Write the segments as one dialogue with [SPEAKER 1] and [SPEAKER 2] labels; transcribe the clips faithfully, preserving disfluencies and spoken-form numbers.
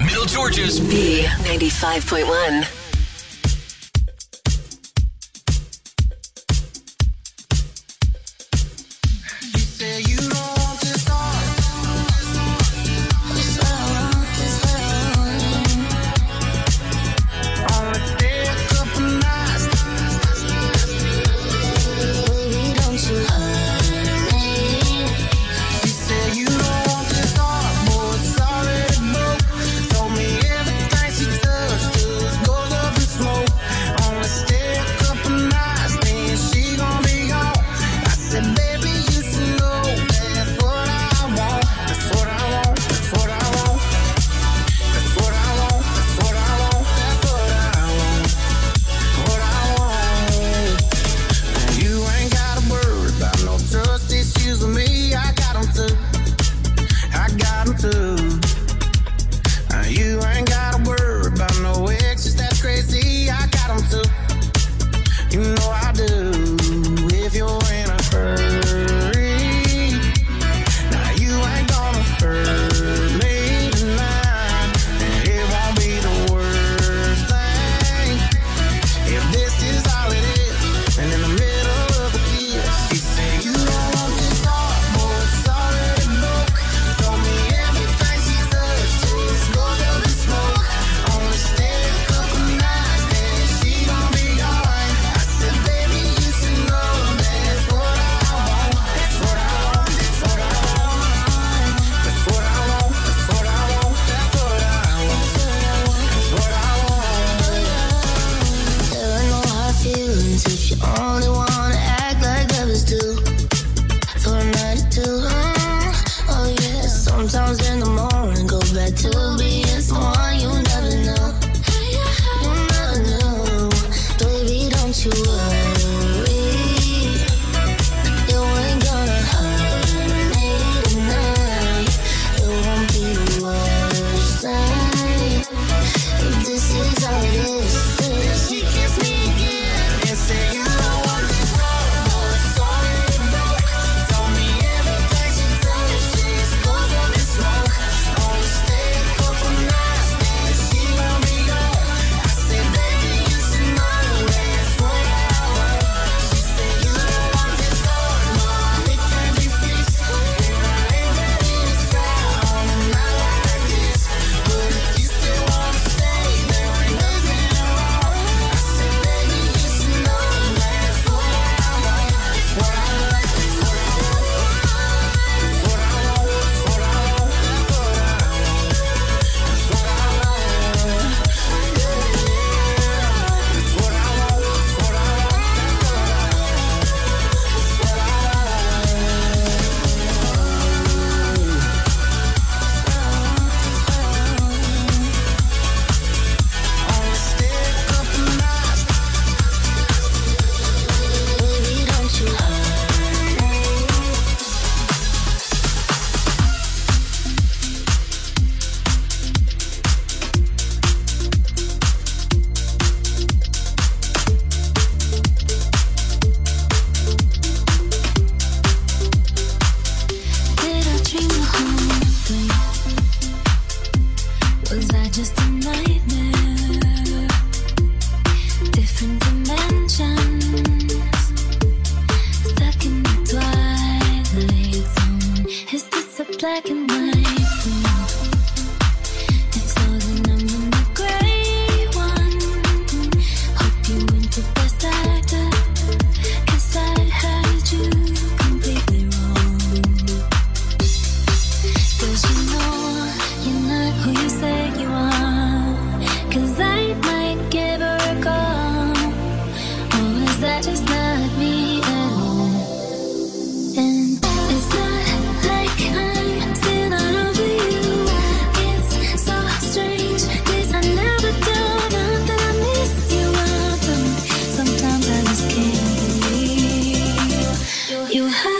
[SPEAKER 1] Middle Georgia's
[SPEAKER 2] B ninety-five point one.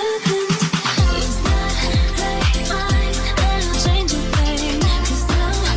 [SPEAKER 3] It's not like mine, and I'll change a thing, 'cause I'm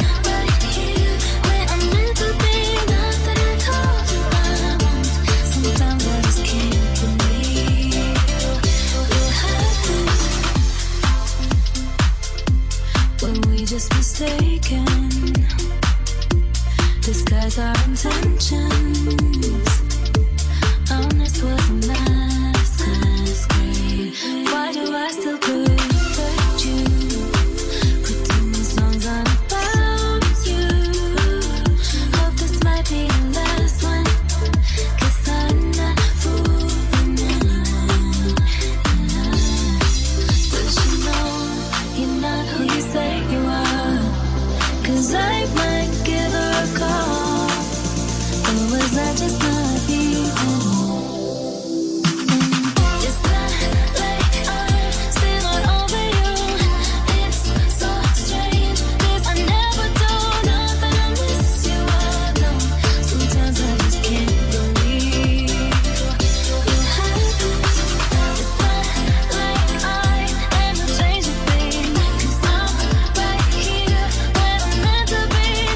[SPEAKER 1] Meant to be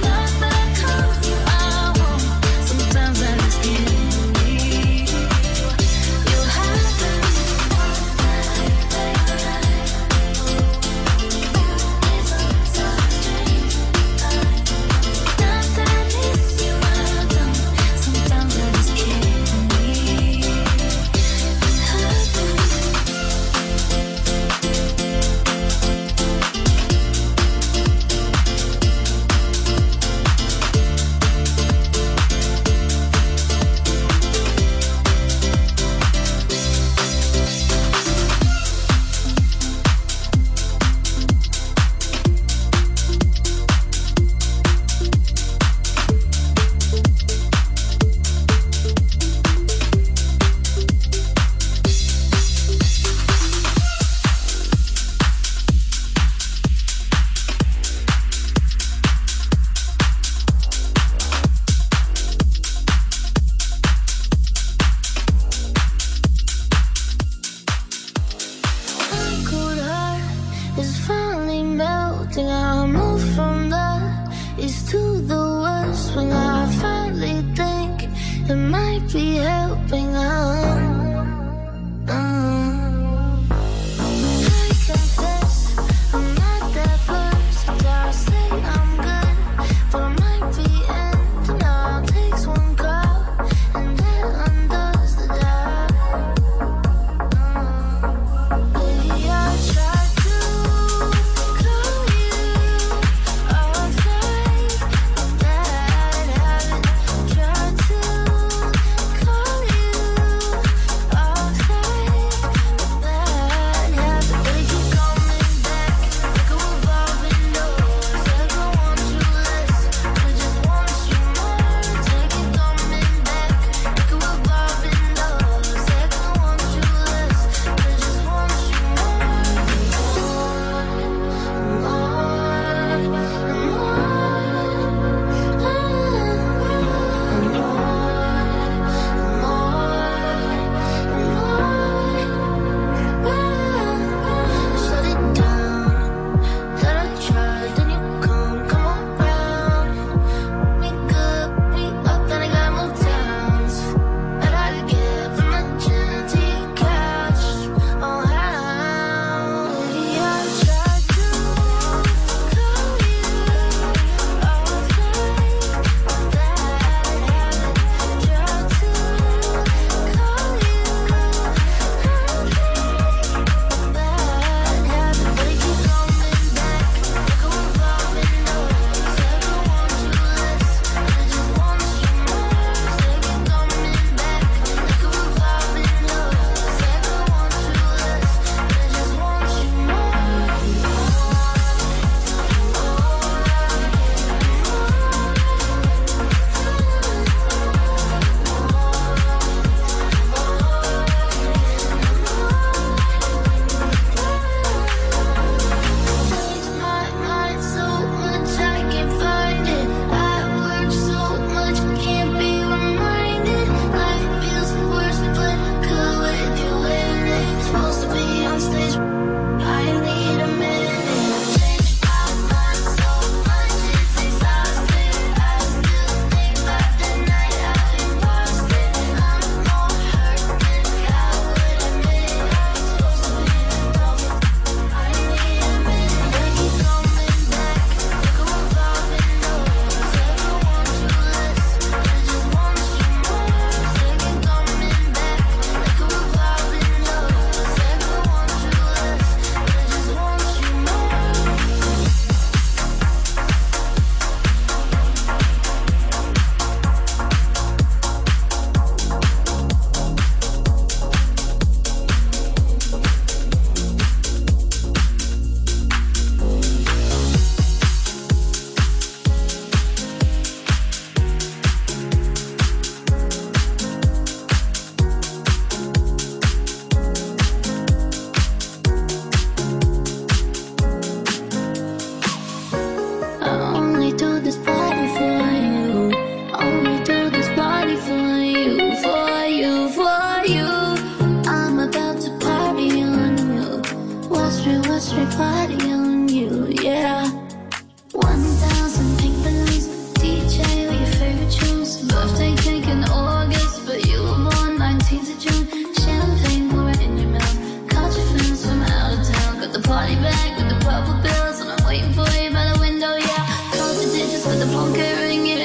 [SPEAKER 1] phone kept ringing,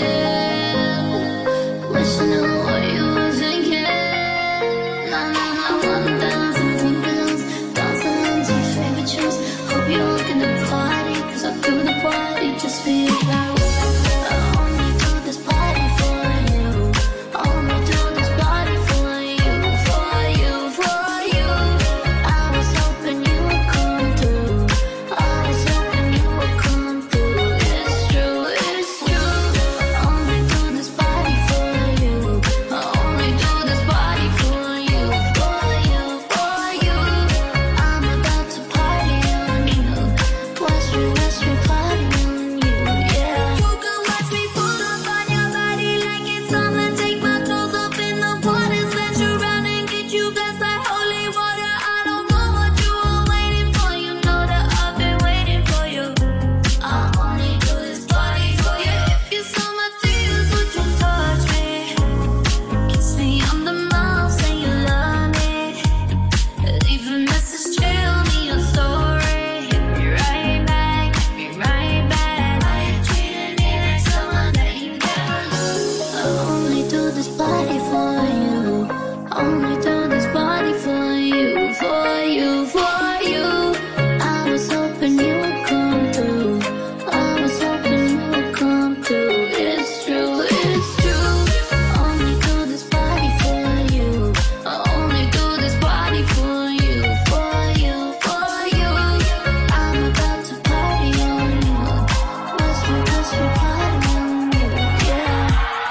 [SPEAKER 1] wishing I knew what you were thinking. Nah, nah, nah, one thousand pink balloons, dancing to your favorite tunes. Hope you're looking to party, cause I do the party just for you. Like, I only do this party for you. I only do this party for you, for you, for you. I was hoping you would come through. I was hoping you would come through. It's true, it's true. I only do this party for you. I only do this party for you, for you, for you. I'm about to party on you. Watch me, watch me party on you, yeah. You can watch me pull up on your body like it's summer. Take my clothes off in the water, splash around and get you blessed like holy water. I don't know what you were waiting for. You know that I've been waiting for you. I only do this party for you. If you saw my tears, would you touch me? Kiss me on the mouth, say you love me. Leave a message, tell me your story. Hit me right back, hit me right back. I ain't treating me like someone that you never lose. I only do this party for you. I only do this party for you, for you, for you. I was hoping you would come through. I was hoping you would come through. It's true, it's true. I only do this party for you. I only do this party for you, for you, for you. I'm about to party on you. Watch me, watch me party on you, yeah.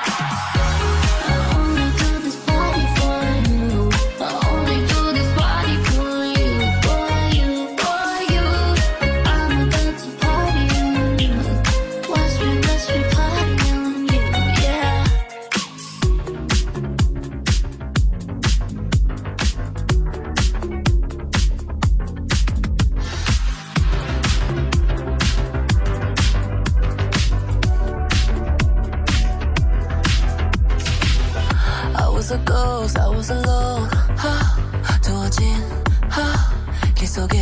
[SPEAKER 1] I only do this party for you. I only do this party for you, for you, for you. I'm about to party on you. Watch me, watch me party on you, yeah.
[SPEAKER 3] I was a ghost, I was alone. 하, 두어진 하, 길 속에.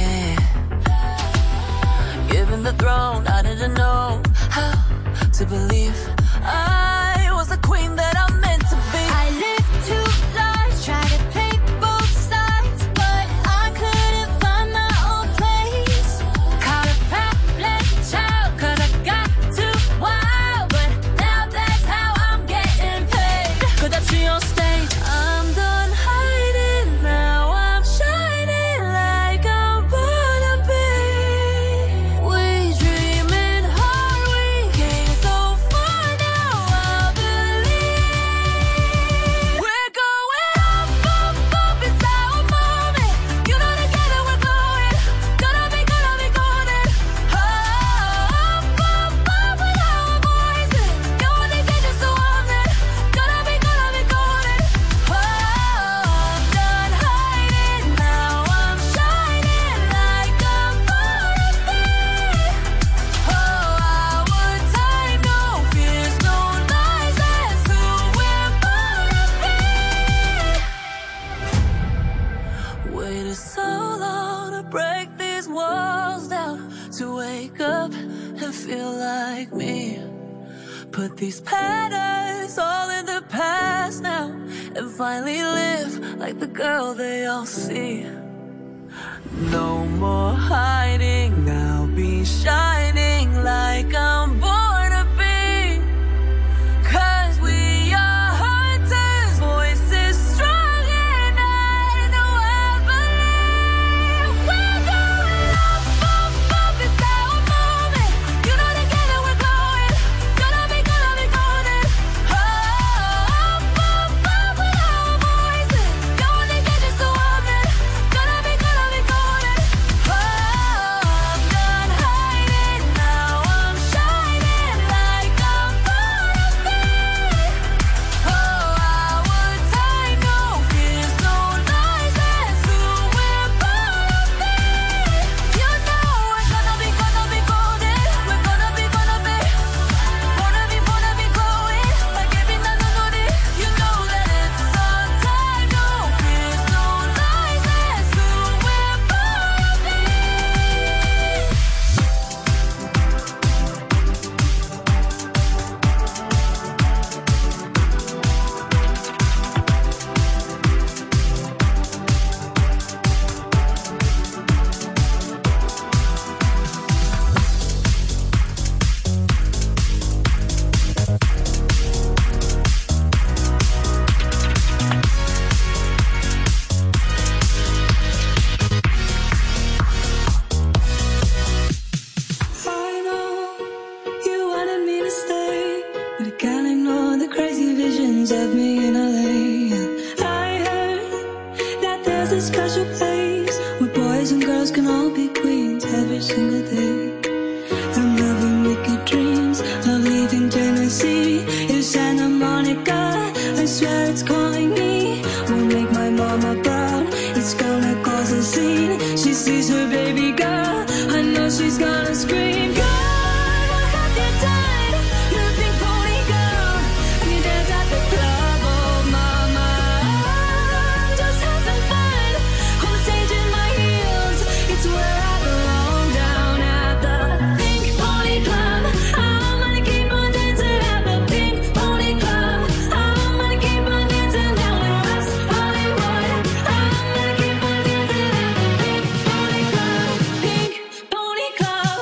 [SPEAKER 3] Given the throne, I didn't know how to believe I was the queen that I'm meant to be.
[SPEAKER 1] I lived two lives, tried to play both sides, but I couldn't find my own place. Caught a problem child, cause I got too wild, but now that's how I'm getting paid.
[SPEAKER 3] 끝없이 on stage.
[SPEAKER 1] I'm done hiding, now I'm shining like I'm gonna be. We dreaming hard, we came so far, now I believe. We're going up, up, up, it's our moment. You know together we're glowing. Gonna be, gonna be golden. Oh, up, up, up with our voices. You only get just so often. Gonna be, gonna be golden. Oh, I'm done hiding, now I'm shining like I'm gonna be. Oh, our time, no fears, no lies, that's who we're gonna be.
[SPEAKER 3] Waited so long to break these walls down, to wake up and feel like me. Put these patterns all in the past now, and finally live like the girl they all see. No more hiding, I'll be shining like I'm born to be. Cause we are hunters, voices strong, and I know I believe. We're going up, up, up, it's our moment. You know together we're glowing. Gonna be, gonna be golden. Oh, up, up, up with our voices. You only get just so often. Gonna be, gonna be golden. Oh, I'm done hiding, now I'm shining. Tennessee is Santa Monica. I swear it's calling me. Won't make my mama proud. It's gonna cause a scene. She sees her baby girl. I know she's gonna scream. God, what have you done? You're a pink pony girl. You dance at the club, oh mama. I'm just having fun. On stage in my heels. It's where I belong, down at the Pink Pony Club. I'm gonna keep on dancing at the Pink Pony Club. I'm gonna keep on dancing down in West Hollywood. I'm gonna keep on dancing at the Pink Pony Club. Pink Pony Club.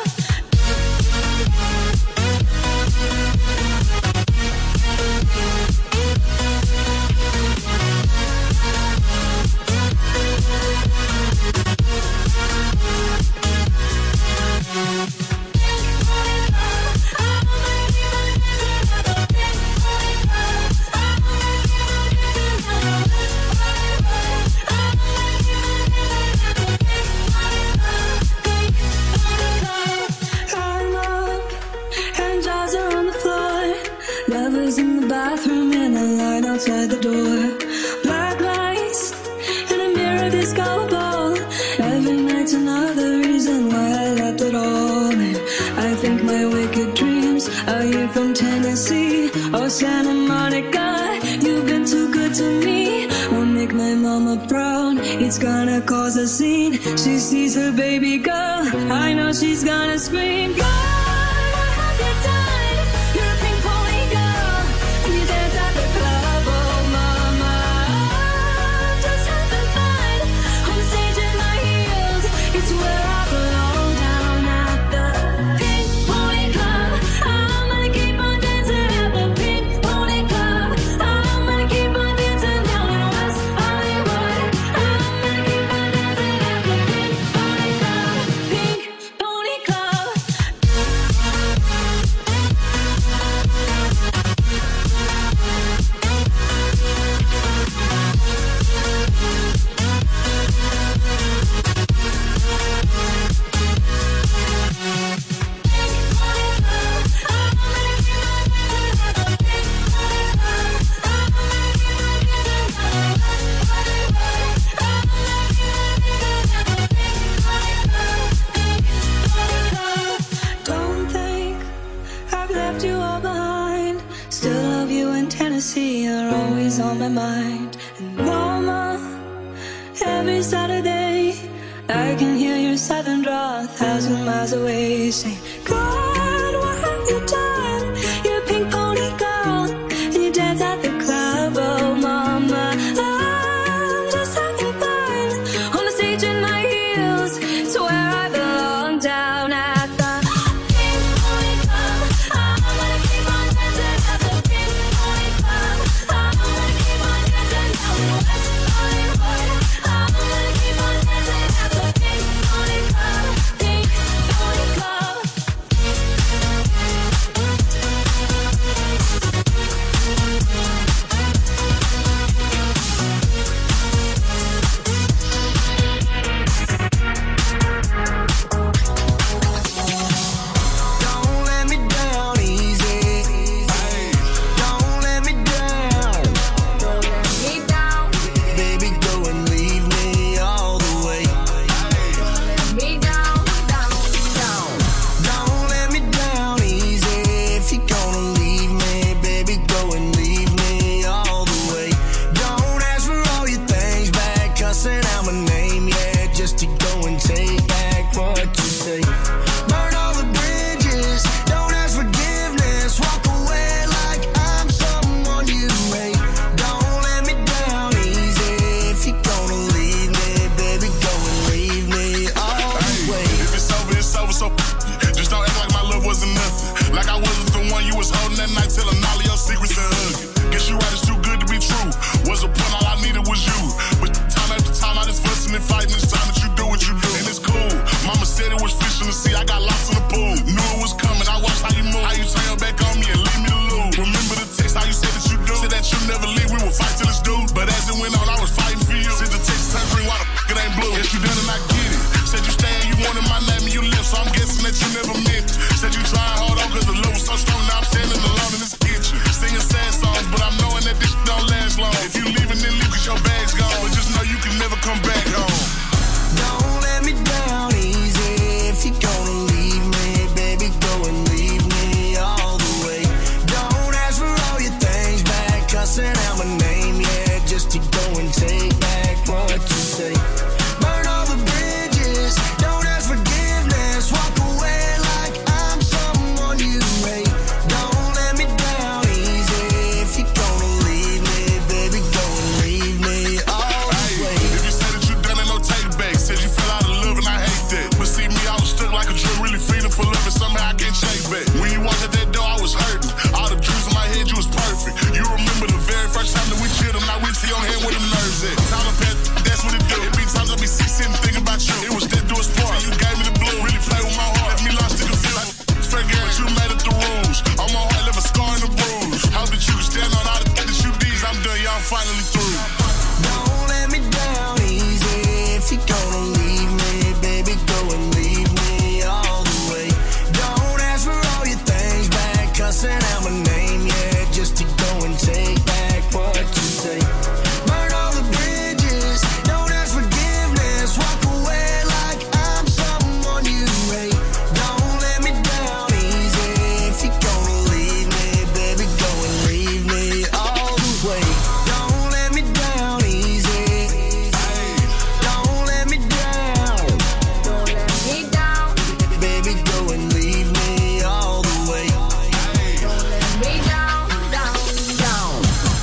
[SPEAKER 3] I'm up and jaws are on the floor. Lovers in the bathroom and a line outside the door. Black lights and a mirror disco ball. Every night's another reason why I left it all. And I think my wicked dreams are you from Tennessee. Oh Santa Monica, you've been too good to me. Won't make my mama proud. It's gonna cause a scene. She sees her baby girl. I know she's gonna scream. God, what have you done? You're a pink pony girl. You dance at the club, oh mama. I'm just having fun. On the stage in my heels. It's where I belong, down at the Pink Pony Club. I'm gonna keep on dancing at the Pink Pony Club. I'm gonna keep on dancing down in West Hollywood. I'm gonna keep on dancing at the Pink Pony Club. Pink Pony Club. Don't think I've left you all behind. Still love you in Tennessee, you're always on my mind. And mama, every Saturday I can hear your southern drawl a thousand miles away. Say, God, what have you done? You're a pink pony girl, and you dance at the club, oh mama. I'm just having fun. On the stage in my heels, it's where I belong, down at the Pink Pony Club. I'm gonna keep on dancing at the Pink Pony Club. I'm gonna keep on dancing down in West Hollywood. I'm gonna keep on dancing at the Pink Pony Club. Pink Pony Club.
[SPEAKER 4] finally through.
[SPEAKER 5] Don't let me down easy. If you're gonna leave me, baby, go and leave me all the way. Don't ask for all your things back, cussing out my name, yeah, just to go and take back what you say. Burn all the bridges, don't ask forgiveness, walk away like I'm someone you hate. Don't let me down easy. If you're gonna leave me, baby, go and leave me all the way. Don't let me down easy. Don't let me down. Don't let me down. Baby, go and leave me all the way. Don't let me down, down, down.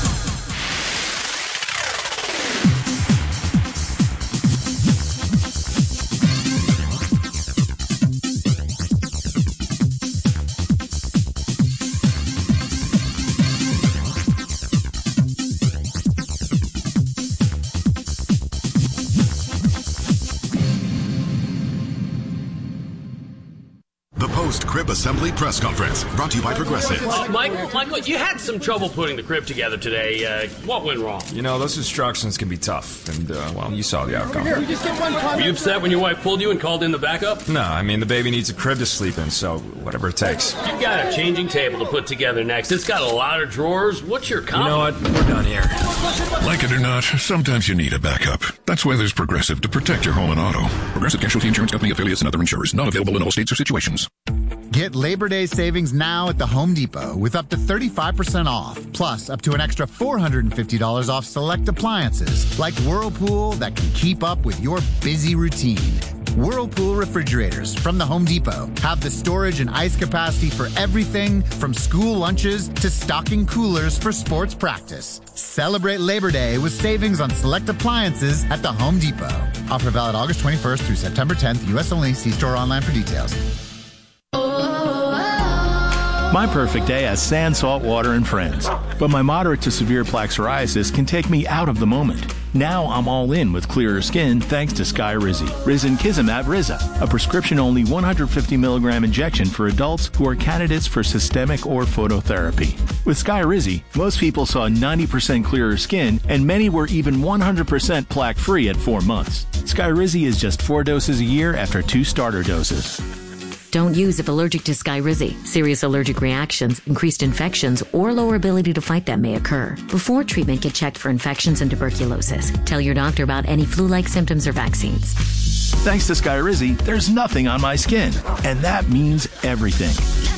[SPEAKER 6] The post-crib assembly press conference brought to you by Progressive.
[SPEAKER 7] Michael, Michael, you had some trouble putting the crib together today. Uh, what went wrong?
[SPEAKER 8] You know, those instructions can be tough, and, uh, well, you saw the outcome.
[SPEAKER 7] Were you upset when your wife pulled you and called in the backup?
[SPEAKER 8] No, I mean, the baby needs a crib to sleep in, so whatever it takes.
[SPEAKER 7] You've got a changing table to put together next. It's got a lot of drawers. What's your comment?
[SPEAKER 8] You know what? We're done here.
[SPEAKER 4] Like it or not, sometimes you need a backup. That's why there's Progressive to protect your home and auto. Progressive Casualty Insurance Company affiliates and other insurers. Not available in all states or situations.
[SPEAKER 9] Get Labor Day savings now at the Home Depot with up to thirty-five percent off, plus up to an extra four hundred fifty dollars off select appliances like Whirlpool that can keep up with your busy routine. Whirlpool refrigerators from the Home Depot have the storage and ice capacity for everything from school lunches to stocking coolers for sports practice. Celebrate Labor Day with savings on select appliances at the Home Depot. Offer valid August twenty-first through September tenth, U S only. See store online for details.
[SPEAKER 10] My perfect day has sand, salt water, and friends. But my moderate to severe plaque psoriasis can take me out of the moment. Now I'm all in with clearer skin thanks to Skyrizi. Risankizumab Riza, a prescription-only one hundred fifty milligram injection for adults who are candidates for systemic or phototherapy. With Skyrizi, most people saw ninety percent clearer skin, and many were even one hundred percent plaque-free at four months. Skyrizi is just four doses a year after two starter doses.
[SPEAKER 11] Don't use if allergic to Skyrizi. Serious allergic reactions, increased infections, or lower ability to fight them may occur. Before treatment, get checked for infections and tuberculosis. Tell your doctor about any flu-like symptoms or vaccines.
[SPEAKER 10] Thanks to Skyrizi, there's nothing on my skin. And that means everything.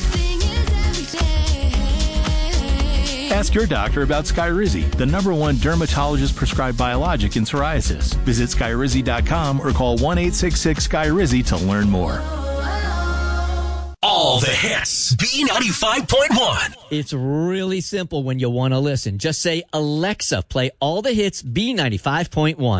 [SPEAKER 10] Ask your doctor about Skyrizi, the number one dermatologist-prescribed biologic in psoriasis. Visit Skyrizi dot com or call one eight six six Skyrizi to learn more.
[SPEAKER 12] All the hits. B ninety-five point one.
[SPEAKER 13] It's really simple when you want to listen. Just say, Alexa, play all the hits B ninety-five point one.